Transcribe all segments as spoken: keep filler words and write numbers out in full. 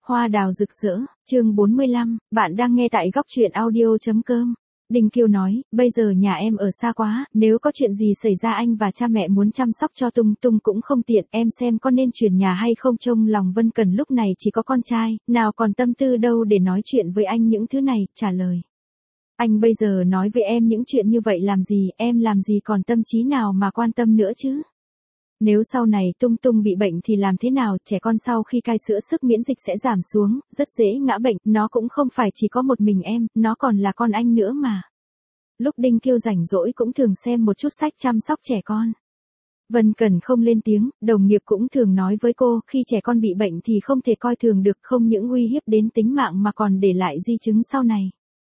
Hoa đào rực rỡ, chương bốn mươi lăm, bạn đang nghe tại góc truyện audio chấm com. Đinh Kiêu nói, bây giờ nhà em ở xa quá, nếu có chuyện gì xảy ra anh và cha mẹ muốn chăm sóc cho Tung Tung cũng không tiện, em xem có nên chuyển nhà hay không. Trông lòng Vân Cần lúc này chỉ có con trai, nào còn tâm tư đâu để nói chuyện với anh những thứ này, trả lời. Anh bây giờ nói với em những chuyện như vậy làm gì, em làm gì còn tâm trí nào mà quan tâm nữa chứ. Nếu sau này Tung Tung bị bệnh thì làm thế nào, trẻ con sau khi cai sữa sức miễn dịch sẽ giảm xuống, rất dễ ngã bệnh, nó cũng không phải chỉ có một mình em, nó còn là con anh nữa mà. Lúc Đinh Kiêu rảnh rỗi cũng thường xem một chút sách chăm sóc trẻ con. Vân Cần không lên tiếng, đồng nghiệp cũng thường nói với cô, khi trẻ con bị bệnh thì không thể coi thường được, không những uy hiếp đến tính mạng mà còn để lại di chứng sau này.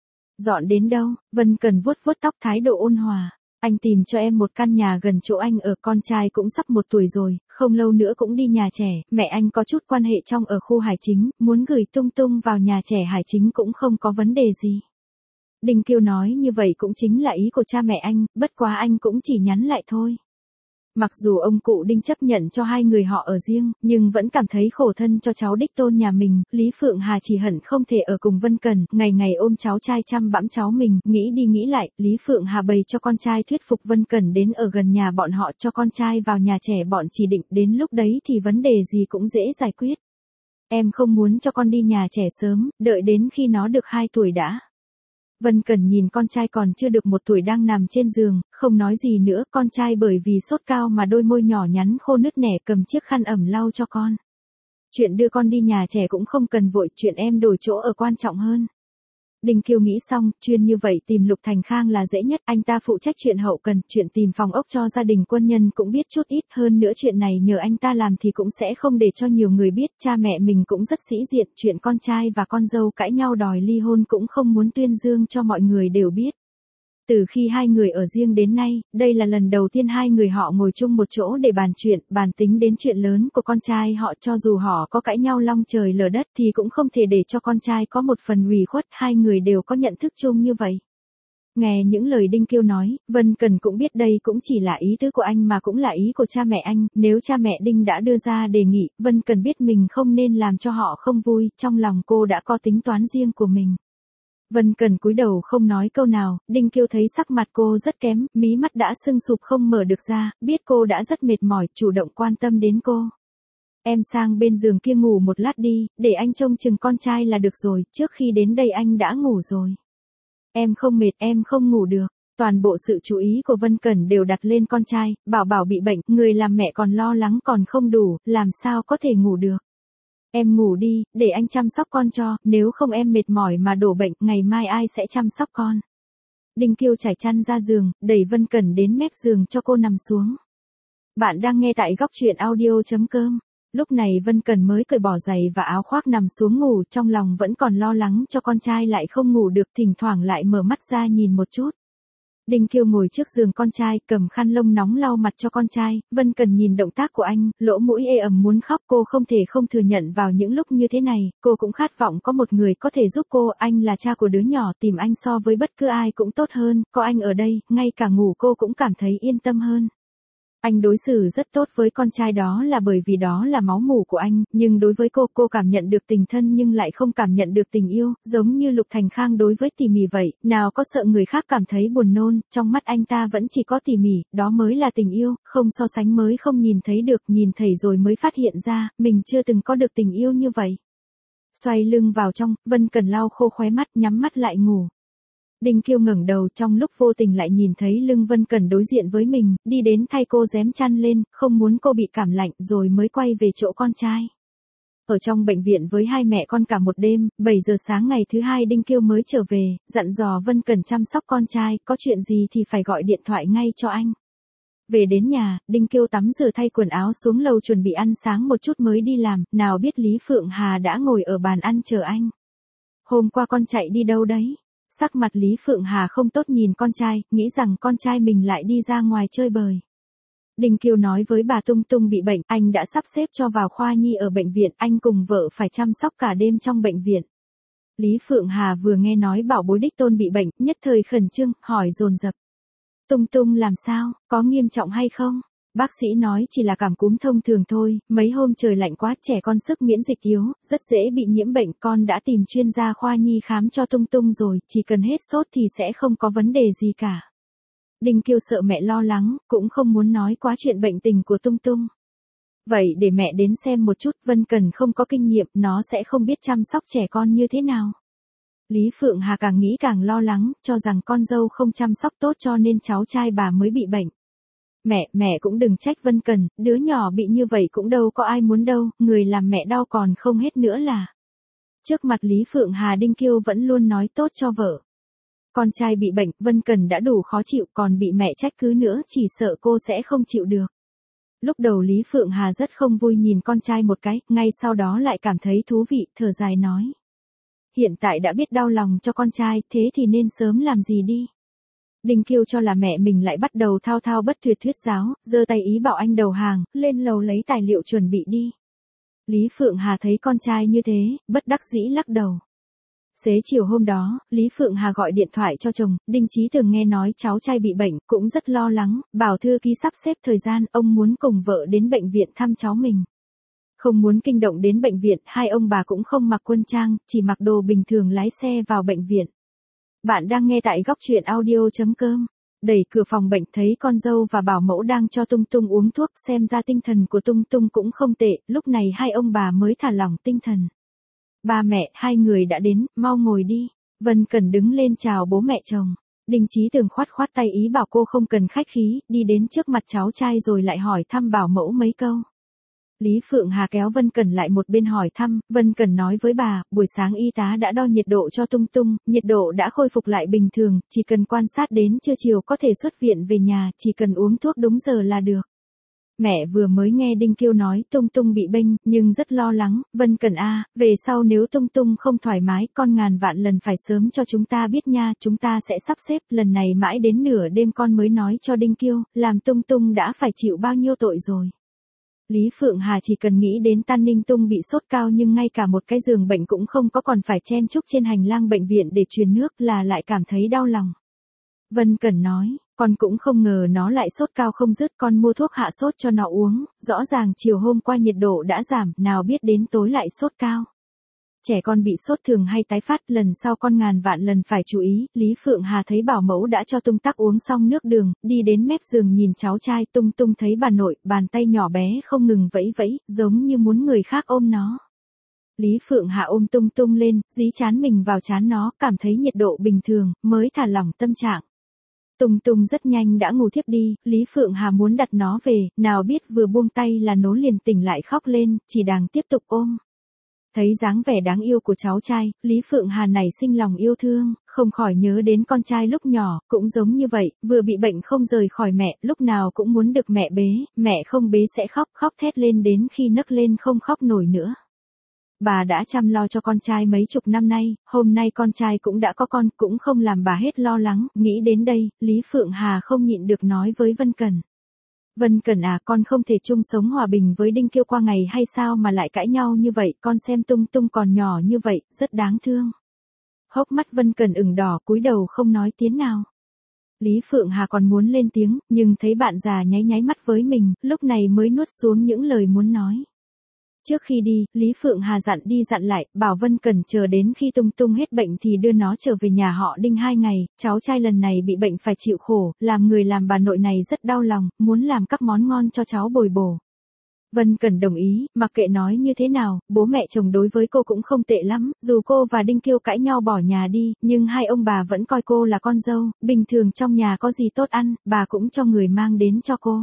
Dọn đến đâu? Vân Cần vuốt vuốt tóc, thái độ ôn hòa. Anh tìm cho em một căn nhà gần chỗ anh ở, con trai cũng sắp một tuổi rồi, không lâu nữa cũng đi nhà trẻ, mẹ anh có chút quan hệ trong ở khu Hải Chính, muốn gửi Tung Tung vào nhà trẻ Hải Chính cũng không có vấn đề gì. Đinh Kiêu nói như vậy cũng chính là ý của cha mẹ anh, bất quá anh cũng chỉ nhắn lại thôi. Mặc dù ông cụ Đinh chấp nhận cho hai người họ ở riêng, nhưng vẫn cảm thấy khổ thân cho cháu đích tôn nhà mình, Lý Phượng Hà chỉ hận không thể ở cùng Vân Cần, ngày ngày ôm cháu trai chăm bẵm cháu mình, nghĩ đi nghĩ lại, Lý Phượng Hà bày cho con trai thuyết phục Vân Cần đến ở gần nhà bọn họ, cho con trai vào nhà trẻ bọn chỉ định, đến lúc đấy thì vấn đề gì cũng dễ giải quyết. Em không muốn cho con đi nhà trẻ sớm, đợi đến khi nó được hai tuổi đã. Vân Cần nhìn con trai còn chưa được một tuổi đang nằm trên giường, không nói gì nữa, con trai bởi vì sốt cao mà đôi môi nhỏ nhắn khô nứt nẻ, cầm chiếc khăn ẩm lau cho con. Chuyện đưa con đi nhà trẻ cũng không cần vội, chuyện em đổi chỗ ở quan trọng hơn. Đinh Kiêu nghĩ xong, chuyên như vậy tìm Lục Thành Khang là dễ nhất, anh ta phụ trách chuyện hậu cần, chuyện tìm phòng ốc cho gia đình quân nhân cũng biết chút ít, hơn nữa chuyện này nhờ anh ta làm thì cũng sẽ không để cho nhiều người biết, cha mẹ mình cũng rất sĩ diện, chuyện con trai và con dâu cãi nhau đòi ly hôn cũng không muốn tuyên dương cho mọi người đều biết. Từ khi hai người ở riêng đến nay, đây là lần đầu tiên hai người họ ngồi chung một chỗ để bàn chuyện, bàn tính đến chuyện lớn của con trai họ, cho dù họ có cãi nhau long trời lở đất thì cũng không thể để cho con trai có một phần ủy khuất, hai người đều có nhận thức chung như vậy. Nghe những lời Đinh Kiêu nói, Vân Cần cũng biết đây cũng chỉ là ý tứ của anh mà cũng là ý của cha mẹ anh, nếu cha mẹ Đinh đã đưa ra đề nghị, Vân Cần biết mình không nên làm cho họ không vui, trong lòng cô đã có tính toán riêng của mình. Vân Cần cúi đầu không nói câu nào, Đinh Kiêu thấy sắc mặt cô rất kém, mí mắt đã sưng sụp không mở được ra, biết cô đã rất mệt mỏi, chủ động quan tâm đến cô. Em sang bên giường kia ngủ một lát đi, để anh trông chừng con trai là được rồi, trước khi đến đây anh đã ngủ rồi. Em không mệt, em không ngủ được. Toàn bộ sự chú ý của Vân Cần đều đặt lên con trai, bảo bảo bị bệnh, người làm mẹ còn lo lắng còn không đủ, làm sao có thể ngủ được. Em ngủ đi, để anh chăm sóc con cho, nếu không em mệt mỏi mà đổ bệnh, ngày mai ai sẽ chăm sóc con. Đinh Kiêu trải chăn ra giường, đẩy Vân Cần đến mép giường cho cô nằm xuống. Bạn đang nghe tại góc truyện audio chấm com. Lúc này Vân Cần mới cởi bỏ giày và áo khoác nằm xuống ngủ, trong lòng vẫn còn lo lắng cho con trai lại không ngủ được, thỉnh thoảng lại mở mắt ra nhìn một chút. Đinh Kiêu ngồi trước giường con trai, cầm khăn lông nóng lau mặt cho con trai, Vân Cần nhìn động tác của anh, lỗ mũi ê ẩm muốn khóc, cô không thể không thừa nhận vào những lúc như thế này, cô cũng khát vọng có một người có thể giúp cô, anh là cha của đứa nhỏ, tìm anh so với bất cứ ai cũng tốt hơn, có anh ở đây, ngay cả ngủ cô cũng cảm thấy yên tâm hơn. Anh đối xử rất tốt với con trai đó là bởi vì đó là máu mủ của anh, nhưng đối với cô, cô cảm nhận được tình thân nhưng lại không cảm nhận được tình yêu, giống như Lục Thành Khang đối với Tỉ Mỉ vậy, nào có sợ người khác cảm thấy buồn nôn, trong mắt anh ta vẫn chỉ có Tỉ Mỉ, đó mới là tình yêu, không so sánh mới không nhìn thấy được, nhìn thấy rồi mới phát hiện ra, mình chưa từng có được tình yêu như vậy. Xoay lưng vào trong, Vân Cần lau khô khóe mắt, nhắm mắt lại ngủ. Đinh Kiêu ngẩng đầu, trong lúc vô tình lại nhìn thấy lưng Vân Cần đối diện với mình, đi đến thay cô rém chăn lên, không muốn cô bị cảm lạnh, rồi mới quay về chỗ con trai. Ở trong bệnh viện với hai mẹ con cả một đêm, bảy giờ sáng ngày thứ hai Đinh Kiêu mới trở về, dặn dò Vân Cần chăm sóc con trai, có chuyện gì thì phải gọi điện thoại ngay cho anh. Về đến nhà, Đinh Kiêu tắm rửa thay quần áo xuống lầu chuẩn bị ăn sáng một chút mới đi làm, nào biết Lý Phượng Hà đã ngồi ở bàn ăn chờ anh. Hôm qua con chạy đi đâu đấy? Sắc mặt Lý Phượng Hà không tốt nhìn con trai, nghĩ rằng con trai mình lại đi ra ngoài chơi bời. Đinh Kiêu nói với bà Tung Tung bị bệnh, anh đã sắp xếp cho vào khoa nhi ở bệnh viện, anh cùng vợ phải chăm sóc cả đêm trong bệnh viện. Lý Phượng Hà vừa nghe nói bảo bối đích tôn bị bệnh, nhất thời khẩn trương, hỏi dồn dập. Tung Tung làm sao, có nghiêm trọng hay không? Bác sĩ nói chỉ là cảm cúm thông thường thôi, mấy hôm trời lạnh quá, trẻ con sức miễn dịch yếu, rất dễ bị nhiễm bệnh, con đã tìm chuyên gia khoa nhi khám cho Tung Tung rồi, chỉ cần hết sốt thì sẽ không có vấn đề gì cả. Đinh Kiêu sợ mẹ lo lắng, cũng không muốn nói quá chuyện bệnh tình của Tung Tung. Vậy để mẹ đến xem một chút, Vân Cần không có kinh nghiệm, nó sẽ không biết chăm sóc trẻ con như thế nào. Lý Phượng Hà càng nghĩ càng lo lắng, cho rằng con dâu không chăm sóc tốt cho nên cháu trai bà mới bị bệnh. Mẹ, mẹ cũng đừng trách Vân Cần, đứa nhỏ bị như vậy cũng đâu có ai muốn đâu, người làm mẹ đau còn không hết nữa là. Trước mặt Lý Phượng Hà, Đinh Kiêu vẫn luôn nói tốt cho vợ. Con trai bị bệnh, Vân Cần đã đủ khó chịu, còn bị mẹ trách cứ nữa, chỉ sợ cô sẽ không chịu được. Lúc đầu Lý Phượng Hà rất không vui nhìn con trai một cái, ngay sau đó lại cảm thấy thú vị, thở dài nói. Hiện tại đã biết đau lòng cho con trai, thế thì nên sớm làm gì đi. Đinh Kiêu cho là mẹ mình lại bắt đầu thao thao bất tuyệt thuyết giáo, giơ tay ý bảo anh đầu hàng, lên lầu lấy tài liệu chuẩn bị đi. Lý Phượng Hà thấy con trai như thế, bất đắc dĩ lắc đầu. Xế chiều hôm đó, Lý Phượng Hà gọi điện thoại cho chồng, Đinh Chí Tường nghe nói cháu trai bị bệnh, cũng rất lo lắng, bảo thư ký sắp xếp thời gian, ông muốn cùng vợ đến bệnh viện thăm cháu mình. Không muốn kinh động đến bệnh viện, hai ông bà cũng không mặc quân trang, chỉ mặc đồ bình thường lái xe vào bệnh viện. Bạn đang nghe tại góc truyện audio chấm com. Đẩy cửa phòng bệnh thấy con dâu và bảo mẫu đang cho Tung Tung uống thuốc, xem ra tinh thần của Tung Tung cũng không tệ, lúc này hai ông bà mới thả lỏng tinh thần. Ba mẹ, hai người đã đến, mau ngồi đi. Vân Cần đứng lên chào bố mẹ chồng. Đinh Chí Tường khoát khoát tay ý bảo cô không cần khách khí, đi đến trước mặt cháu trai rồi lại hỏi thăm bảo mẫu mấy câu. Lý Phượng Hà kéo Vân Cần lại một bên hỏi thăm, Vân Cần nói với bà, buổi sáng y tá đã đo nhiệt độ cho Tung Tung, nhiệt độ đã khôi phục lại bình thường, chỉ cần quan sát đến trưa chiều có thể xuất viện về nhà, chỉ cần uống thuốc đúng giờ là được. Mẹ vừa mới nghe Đinh Kiêu nói Tung Tung bị bênh, nhưng rất lo lắng, Vân Cần a, về sau nếu Tung Tung không thoải mái, con ngàn vạn lần phải sớm cho chúng ta biết nha, chúng ta sẽ sắp xếp, lần này mãi đến nửa đêm con mới nói cho Đinh Kiêu, làm Tung Tung đã phải chịu bao nhiêu tội rồi. Lý Phượng Hà chỉ cần nghĩ đến Tan Ninh Tung bị sốt cao nhưng ngay cả một cái giường bệnh cũng không có, còn phải chen chúc trên hành lang bệnh viện để truyền nước, là lại cảm thấy đau lòng. Vân Cần nói, con cũng không ngờ nó lại sốt cao không dứt, con mua thuốc hạ sốt cho nó uống, rõ ràng chiều hôm qua nhiệt độ đã giảm, nào biết đến tối lại sốt cao. Trẻ con bị sốt thường hay tái phát, lần sau con ngàn vạn lần phải chú ý. Lý Phượng Hà thấy bảo mẫu đã cho Tung Tắc uống xong nước đường, đi đến mép giường nhìn cháu trai. Tung Tung thấy bà nội, bàn tay nhỏ bé không ngừng vẫy vẫy, giống như muốn người khác ôm nó. Lý Phượng Hà ôm Tung Tung lên, dí chán mình vào chán nó, cảm thấy nhiệt độ bình thường, mới thả lỏng tâm trạng. Tung Tung rất nhanh đã ngủ thiếp đi, Lý Phượng Hà muốn đặt nó về, nào biết vừa buông tay là nó liền tỉnh lại khóc lên, chỉ đàng tiếp tục ôm. Thấy dáng vẻ đáng yêu của cháu trai, Lý Phượng Hà nảy sinh lòng yêu thương, không khỏi nhớ đến con trai lúc nhỏ, cũng giống như vậy, vừa bị bệnh không rời khỏi mẹ, lúc nào cũng muốn được mẹ bế, mẹ không bế sẽ khóc, khóc thét lên đến khi nấc lên không khóc nổi nữa. Bà đã chăm lo cho con trai mấy chục năm nay, hôm nay con trai cũng đã có con, cũng không làm bà hết lo lắng, nghĩ đến đây, Lý Phượng Hà không nhịn được nói với Vân Cần. Vân Cần à, con không thể chung sống hòa bình với Đinh Kiêu qua ngày hay sao mà lại cãi nhau như vậy, con xem Tung Tung còn nhỏ như vậy, rất đáng thương. Hốc mắt Vân Cần ửng đỏ, cúi đầu không nói tiếng nào. Lý Phượng Hà còn muốn lên tiếng, nhưng thấy bạn già nháy nháy mắt với mình, lúc này mới nuốt xuống những lời muốn nói. Trước khi đi, Lý Phượng Hà dặn đi dặn lại, bảo Vân Cần chờ đến khi Tung Tung hết bệnh thì đưa nó trở về nhà họ Đinh hai ngày, cháu trai lần này bị bệnh phải chịu khổ, làm người làm bà nội này rất đau lòng, muốn làm các món ngon cho cháu bồi bổ. Vân Cần đồng ý, mặc kệ nói như thế nào, bố mẹ chồng đối với cô cũng không tệ lắm, dù cô và Đinh Kiêu cãi nhau bỏ nhà đi, nhưng hai ông bà vẫn coi cô là con dâu, bình thường trong nhà có gì tốt ăn, bà cũng cho người mang đến cho cô.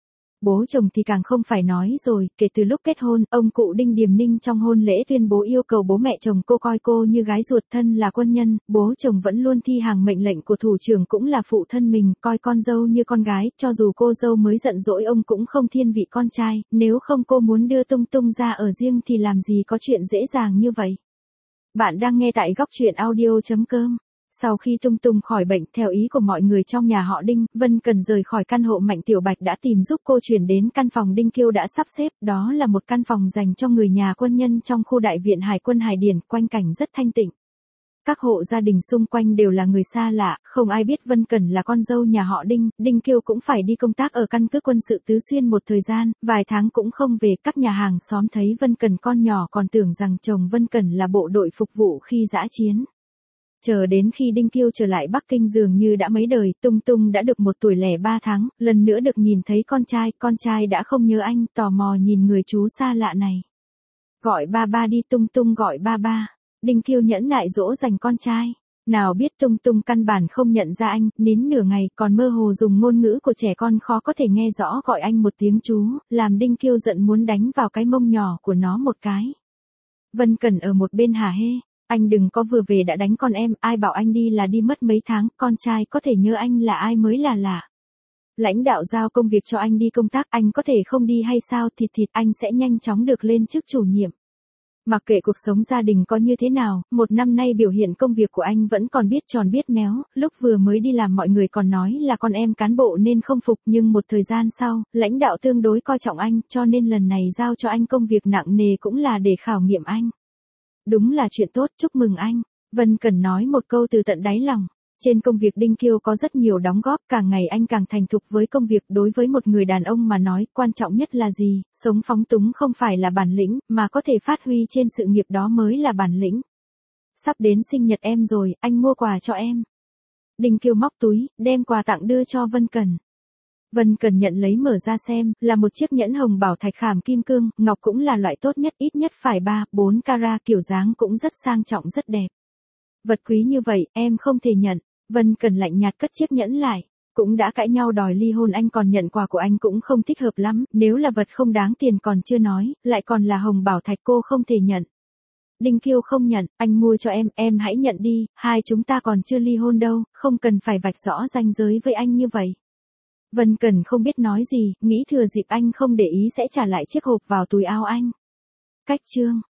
Bố chồng thì càng không phải nói rồi, kể từ lúc kết hôn, ông cụ Đinh Điềm Ninh trong hôn lễ tuyên bố yêu cầu bố mẹ chồng cô coi cô như gái ruột, thân là quân nhân, bố chồng vẫn luôn thi hành mệnh lệnh của thủ trưởng cũng là phụ thân mình, coi con dâu như con gái, cho dù cô dâu mới giận dỗi ông cũng không thiên vị con trai, nếu không cô muốn đưa Tung Tung ra ở riêng thì làm gì có chuyện dễ dàng như vậy. Bạn đang nghe tại góc truyện audio chấm com. Sau khi Tung Tung khỏi bệnh, theo ý của mọi người trong nhà họ Đinh, Vân Cần rời khỏi căn hộ Mạnh Tiểu Bạch đã tìm giúp cô chuyển đến căn phòng Đinh Kiêu đã sắp xếp, đó là một căn phòng dành cho người nhà quân nhân trong khu đại viện Hải quân Hải Điển, quanh cảnh rất thanh tịnh. Các hộ gia đình xung quanh đều là người xa lạ, không ai biết Vân Cẩn là con dâu nhà họ Đinh, Đinh Kiêu cũng phải đi công tác ở căn cứ quân sự Tứ Xuyên một thời gian, vài tháng cũng không về, các nhà hàng xóm thấy Vân Cẩn con nhỏ còn tưởng rằng chồng Vân Cẩn là bộ đội phục vụ khi dã chiến. Chờ đến khi Đinh Kiêu trở lại Bắc Kinh dường như đã mấy đời, Tung Tung đã được một tuổi lẻ ba tháng, lần nữa được nhìn thấy con trai, con trai đã không nhớ anh, tò mò nhìn người chú xa lạ này. Gọi ba ba đi, Tung Tung gọi ba ba. Đinh Kiêu nhẫn nại dỗ dành con trai. Nào biết Tung Tung căn bản không nhận ra anh, nín nửa ngày còn mơ hồ dùng ngôn ngữ của trẻ con khó có thể nghe rõ gọi anh một tiếng chú, làm Đinh Kiêu giận muốn đánh vào cái mông nhỏ của nó một cái. Vân Cẩn ở một bên hả hê, anh đừng có vừa về đã đánh con em, ai bảo anh đi là đi mất mấy tháng, con trai có thể nhớ anh là ai mới là lạ. Lãnh đạo giao công việc cho anh đi công tác, anh có thể không đi hay sao, thịt thịt anh sẽ nhanh chóng được lên chức chủ nhiệm. Mặc kệ cuộc sống gia đình có như thế nào, một năm nay biểu hiện công việc của anh vẫn còn biết tròn biết méo, lúc vừa mới đi làm mọi người còn nói là con em cán bộ nên không phục, nhưng một thời gian sau, lãnh đạo tương đối coi trọng anh, cho nên lần này giao cho anh công việc nặng nề cũng là để khảo nghiệm anh. Đúng là chuyện tốt, chúc mừng anh. Vân Cẩn nói một câu từ tận đáy lòng. Trên công việc Đinh Kiêu có rất nhiều đóng góp, càng ngày anh càng thành thục với công việc. Đối với một người đàn ông mà nói, quan trọng nhất là gì? Sống phóng túng không phải là bản lĩnh, mà có thể phát huy trên sự nghiệp đó mới là bản lĩnh. Sắp đến sinh nhật em rồi, anh mua quà cho em. Đinh Kiêu móc túi, đem quà tặng đưa cho Vân Cẩn. Vân Cẩn nhận lấy mở ra xem, là một chiếc nhẫn hồng bảo thạch khảm kim cương, ngọc cũng là loại tốt nhất, ít nhất phải ba, bốn carat, kiểu dáng cũng rất sang trọng rất đẹp. Vật quý như vậy, em không thể nhận. Vân Cẩn lạnh nhạt cất chiếc nhẫn lại. Cũng đã cãi nhau đòi ly hôn, anh còn nhận quà của anh cũng không thích hợp lắm, nếu là vật không đáng tiền còn chưa nói, lại còn là hồng bảo thạch cô không thể nhận. Đinh Kiêu không nhận, anh mua cho em, em hãy nhận đi, hai chúng ta còn chưa ly hôn đâu, không cần phải vạch rõ ranh giới với anh như vậy. Vân Cẩn không biết nói gì, nghĩ thừa dịp anh không để ý sẽ trả lại chiếc hộp vào túi áo anh. Cách chương